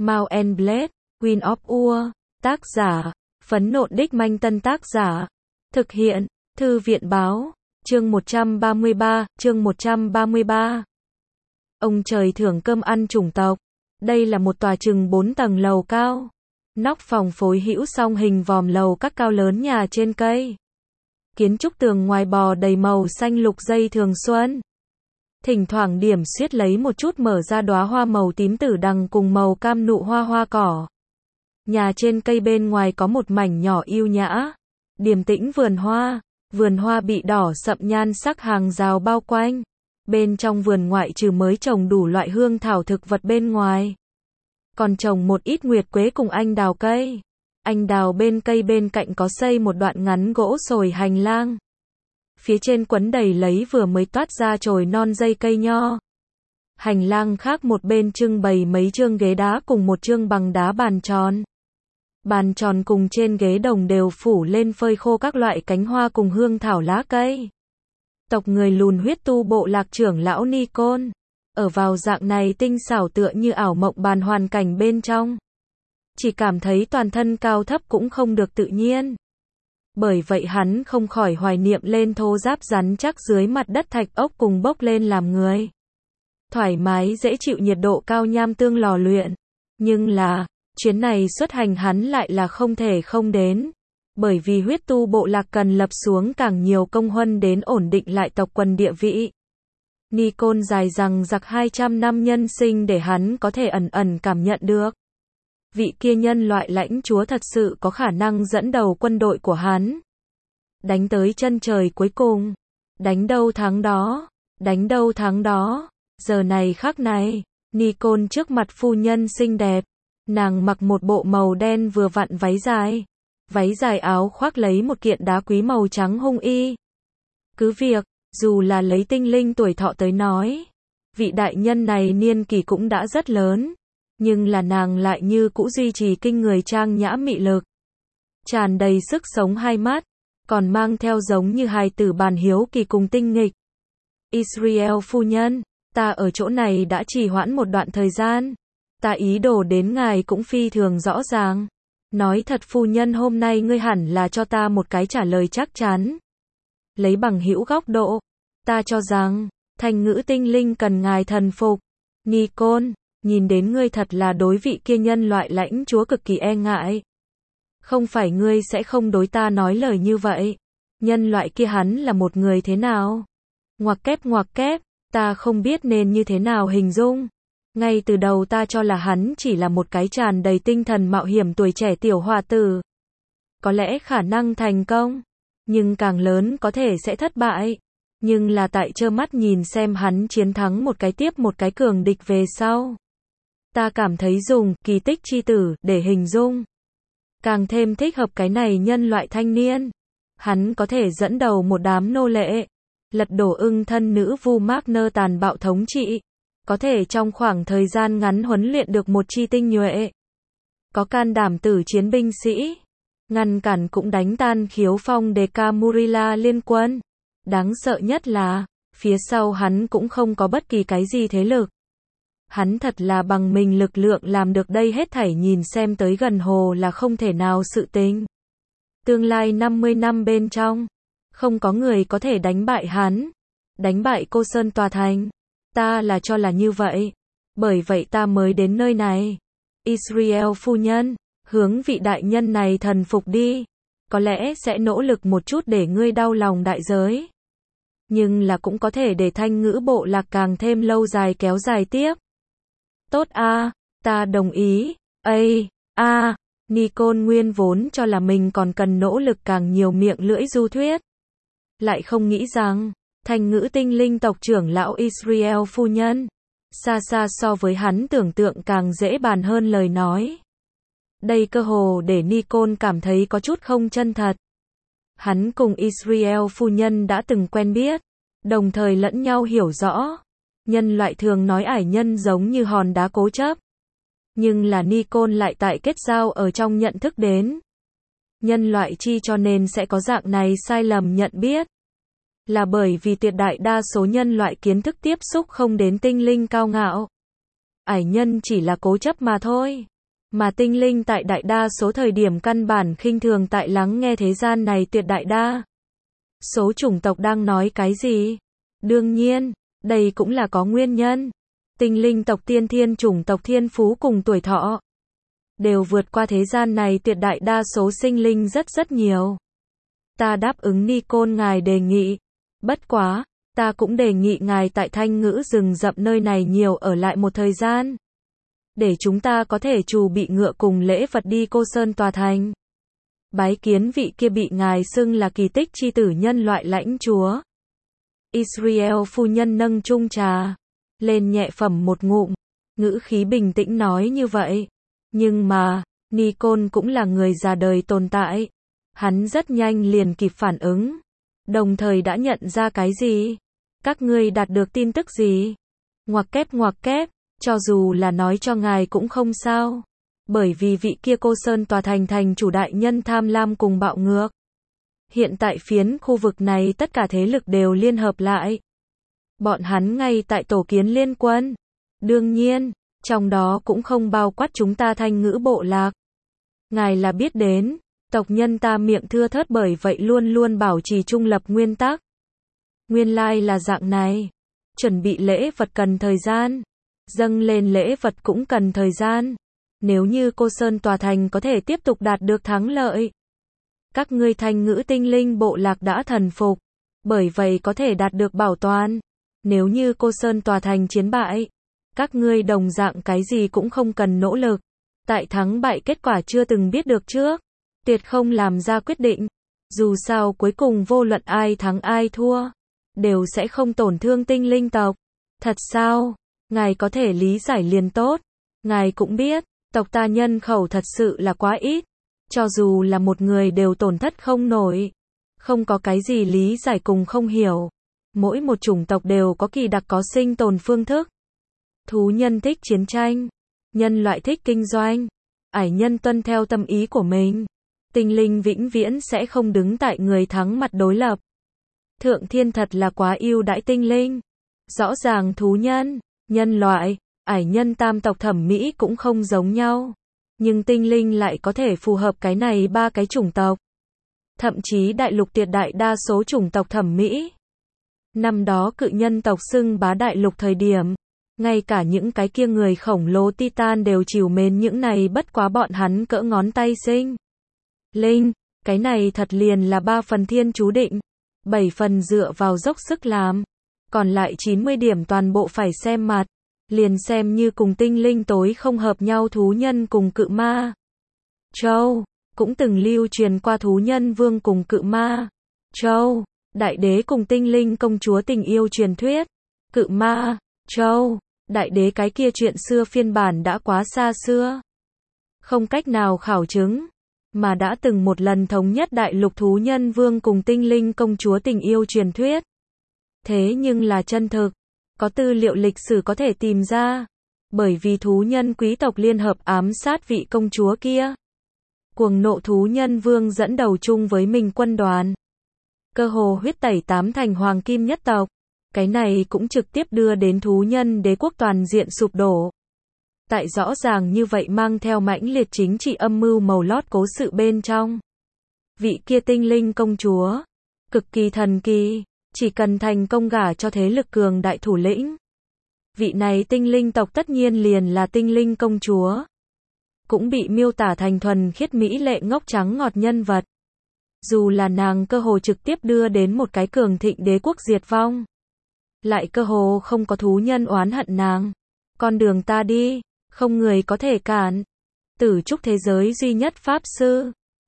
Mount and Blade, Queen of Ur, tác giả, Phấn Nộn Đích Manh Tân tác giả, thực hiện, Thư viện báo, chương 133. Ông trời thưởng cơm ăn chủng tộc. Đây là một tòa chừng 4 tầng lầu cao. Nóc phòng phối hữu song hình vòm lầu các cao lớn nhà trên cây. Kiến trúc tường ngoài bò đầy màu xanh lục dây thường xuân. Thỉnh thoảng điểm xuyết lấy một chút mở ra đóa hoa màu tím tử đằng cùng màu cam nụ hoa cỏ. Nhà trên cây bên ngoài có một mảnh nhỏ yêu nhã, điềm tĩnh vườn hoa bị đỏ sậm nhan sắc hàng rào bao quanh. Bên trong vườn ngoại trừ mới trồng đủ loại hương thảo thực vật bên ngoài, còn trồng một ít nguyệt quế cùng anh đào cây. Anh đào bên cây bên cạnh có xây một đoạn ngắn gỗ sồi hành lang. Phía trên quấn đầy lấy vừa mới toát ra chồi non dây cây nho. Hành lang khác một bên trưng bày mấy chương ghế đá cùng một chương bằng đá bàn tròn. Bàn tròn cùng trên ghế đồng đều phủ lên phơi khô các loại cánh hoa cùng hương thảo lá cây. Tộc người lùn huyết tu bộ lạc trưởng lão Nikon, ở vào dạng này tinh xảo tựa như ảo mộng bàn hoàn cảnh bên trong. Chỉ cảm thấy toàn thân cao thấp cũng không được tự nhiên. Bởi vậy hắn không khỏi hoài niệm lên thô giáp rắn chắc dưới mặt đất thạch ốc cùng bốc lên làm người. Thoải mái dễ chịu nhiệt độ cao nham tương lò luyện. Nhưng là, chuyến này xuất hành hắn lại là không thể không đến. Bởi vì huyết tu bộ lạc cần lập xuống càng nhiều công huân đến ổn định lại tộc quần địa vị. Nikon dài rằng giặc 200 năm nhân sinh để hắn có thể ẩn cảm nhận được. Vị kia nhân loại lãnh chúa thật sự có khả năng dẫn đầu quân đội của hắn. Đánh tới chân trời cuối cùng. Đánh đâu thắng đó. Giờ này khắc này, Nikon trước mặt phu nhân xinh đẹp. Nàng mặc một bộ màu đen vừa vặn váy dài. Váy dài áo khoác lấy một kiện đá quý màu trắng hung y. Cứ việc, dù là lấy tinh linh tuổi thọ tới nói, vị đại nhân này niên kỷ cũng đã rất lớn. Nhưng là nàng lại như cũ duy trì kinh người trang nhã mị lực. Tràn đầy sức sống hai mắt, còn mang theo giống như hài tử bàn hiếu kỳ cùng tinh nghịch. Israel phu nhân, ta ở chỗ này đã trì hoãn một đoạn thời gian. Ta ý đồ đến ngài cũng phi thường rõ ràng. Nói thật phu nhân hôm nay ngươi hẳn là cho ta một cái trả lời chắc chắn. Lấy bằng hữu góc độ, ta cho rằng, thành ngữ tinh linh cần ngài thần phục. Nikon, nhìn đến ngươi thật là đối vị kia nhân loại lãnh chúa cực kỳ e ngại. Không phải ngươi sẽ không đối ta nói lời như vậy. Nhân loại kia hắn là một người thế nào? Ngoặc kép, ta không biết nên như thế nào hình dung. Ngay từ đầu ta cho là hắn chỉ là một cái tràn đầy tinh thần mạo hiểm tuổi trẻ tiểu hòa tử. Có lẽ khả năng thành công, nhưng càng lớn có thể sẽ thất bại. Nhưng là tại trơ mắt nhìn xem hắn chiến thắng một cái tiếp một cái cường địch về sau. Ta cảm thấy dùng kỳ tích chi tử để hình dung càng thêm thích hợp cái này nhân loại thanh niên. Hắn có thể dẫn đầu một đám nô lệ, lật đổ ưng thân nữ vu Magner tàn bạo thống trị. Có thể trong khoảng thời gian ngắn huấn luyện được một chi tinh nhuệ. Có can đảm tử chiến binh sĩ. Ngăn cản cũng đánh tan khiếu phong Dekamurila liên quân. Đáng sợ nhất là, phía sau hắn cũng không có bất kỳ cái gì thế lực. Hắn thật là bằng mình lực lượng làm được đây hết thảy nhìn xem tới gần hồ là không thể nào sự tình. Tương lai 50 năm bên trong, không có người có thể đánh bại hắn. Đánh bại Cô Sơn tòa thành. Ta là cho là như vậy. Bởi vậy ta mới đến nơi này. Israel phu nhân, hướng vị đại nhân này thần phục đi. Có lẽ sẽ nỗ lực một chút để ngươi đau lòng đại giới. Nhưng là cũng có thể để thanh ngữ bộ lạc càng thêm lâu dài kéo dài tiếp. Tốt ta đồng ý. Nikon nguyên vốn cho là mình còn cần nỗ lực càng nhiều miệng lưỡi du thuyết. Lại không nghĩ rằng, thành ngữ tinh linh tộc trưởng lão Israel phu nhân, xa so với hắn tưởng tượng càng dễ bàn hơn lời nói. Đây cơ hồ để Nikon cảm thấy có chút không chân thật. Hắn cùng Israel phu nhân đã từng quen biết, đồng thời lẫn nhau hiểu rõ. Nhân loại thường nói ải nhân giống như hòn đá cố chấp. Nhưng là Nikon lại tại kết giao ở trong nhận thức đến. Nhân loại chi cho nên sẽ có dạng này sai lầm nhận biết. Là bởi vì tuyệt đại đa số nhân loại kiến thức tiếp xúc không đến tinh linh cao ngạo. Ải nhân chỉ là cố chấp mà thôi. Mà tinh linh tại đại đa số thời điểm căn bản khinh thường tại lắng nghe thế gian này tuyệt đại đa số chủng tộc đang nói cái gì. Đương nhiên, đây cũng là có nguyên nhân. Tinh linh tộc tiên thiên chủng tộc thiên phú cùng tuổi thọ đều vượt qua thế gian này tuyệt đại đa số sinh linh rất nhiều. Ta đáp ứng Nikon ngài đề nghị. Bất quá, ta cũng đề nghị ngài tại Thanh Ngữ rừng rậm nơi này nhiều ở lại một thời gian. Để chúng ta có thể chuẩn bị ngựa cùng lễ vật đi Cô Sơn Tòa Thành. Bái kiến vị kia bị ngài xưng là kỳ tích chi tử nhân loại lãnh chúa. Israel phu nhân nâng chung trà lên nhẹ phẩm một ngụm, ngữ khí bình tĩnh nói như vậy. Nhưng mà, Nikon cũng là người già đời tồn tại. Hắn rất nhanh liền kịp phản ứng. Đồng thời đã nhận ra cái gì? Các ngươi đạt được tin tức gì? Ngoặc kép, cho dù là nói cho ngài cũng không sao. Bởi vì vị kia Cô Sơn Tòa Thành thành chủ đại nhân tham lam cùng bạo ngược. Hiện tại phiến khu vực này tất cả thế lực đều liên hợp lại. Bọn hắn ngay tại tổ kiến liên quân. Đương nhiên, trong đó cũng không bao quát chúng ta Thanh Ngữ bộ lạc. Ngài là biết đến, tộc nhân ta miệng thưa thớt bởi vậy luôn luôn bảo trì trung lập nguyên tắc. Nguyên lai là dạng này. Chuẩn bị lễ vật cần thời gian. Dâng lên lễ vật cũng cần thời gian. Nếu như Cô Sơn Tòa Thành có thể tiếp tục đạt được thắng lợi. Các ngươi Thanh Ngữ tinh linh bộ lạc đã thần phục. Bởi vậy có thể đạt được bảo toàn. Nếu như Cô Sơn Tòa Thành chiến bại. Các ngươi đồng dạng cái gì cũng không cần nỗ lực. Tại thắng bại kết quả chưa từng biết được trước. Tuyệt không làm ra quyết định. Dù sao cuối cùng vô luận ai thắng ai thua. Đều sẽ không tổn thương tinh linh tộc. Thật sao? Ngài có thể lý giải liền tốt. Ngài cũng biết, tộc ta nhân khẩu thật sự là quá ít. Cho dù là một người đều tổn thất không nổi. Không có cái gì lý giải cùng không hiểu. Mỗi một chủng tộc đều có kỳ đặc có sinh tồn phương thức. Thú nhân thích chiến tranh. Nhân loại thích kinh doanh. Ải nhân tuân theo tâm ý của mình. Tinh linh vĩnh viễn sẽ không đứng tại người thắng mặt đối lập. Thượng thiên thật là quá ưu đãi tinh linh. Rõ ràng thú nhân, nhân loại, ải nhân tam tộc thẩm mỹ cũng không giống nhau. Nhưng tinh linh lại có thể phù hợp cái này ba cái chủng tộc. Thậm chí đại lục tuyệt đại đa số chủng tộc thẩm mỹ. Năm đó cự nhân tộc xưng bá đại lục thời điểm. Ngay cả những cái kia người khổng lồ Titan đều trìu mến những này bất quá bọn hắn cỡ ngón tay sinh. Linh, cái này thật liền là 3 phần thiên chú định. 7 phần dựa vào dốc sức làm. Còn lại 90 điểm toàn bộ phải xem mặt. Liền xem như cùng tinh linh tối không hợp nhau thú nhân cùng cự ma. Châu, cũng từng lưu truyền qua thú nhân vương cùng cự ma. Châu, đại đế cùng tinh linh công chúa tình yêu truyền thuyết. Cự ma, Châu, đại đế cái kia chuyện xưa phiên bản đã quá xa xưa. Không cách nào khảo chứng. Mà đã từng một lần thống nhất đại lục thú nhân vương cùng tinh linh công chúa tình yêu truyền thuyết. Thế nhưng là chân thực. Có tư liệu lịch sử có thể tìm ra. Bởi vì thú nhân quý tộc liên hợp ám sát vị công chúa kia. Cuồng nộ thú nhân vương dẫn đầu chung với mình quân đoàn. Cơ hồ huyết tẩy 8 thành hoàng kim nhất tộc. Cái này cũng trực tiếp đưa đến thú nhân đế quốc toàn diện sụp đổ. Tại rõ ràng như vậy mang theo mãnh liệt chính trị âm mưu màu lót cố sự bên trong. Vị kia tinh linh công chúa. Cực kỳ thần kỳ. Chỉ cần thành công gả cho thế lực cường đại thủ lĩnh. Vị này tinh linh tộc tất nhiên liền là tinh linh công chúa. Cũng bị miêu tả thành thuần khiết mỹ lệ ngốc trắng ngọt nhân vật. Dù là nàng cơ hồ trực tiếp đưa đến một cái cường thịnh đế quốc diệt vong. Lại cơ hồ không có thú nhân oán hận nàng. Con đường ta đi, không người có thể cản. Tử trúc thế giới duy nhất pháp sư.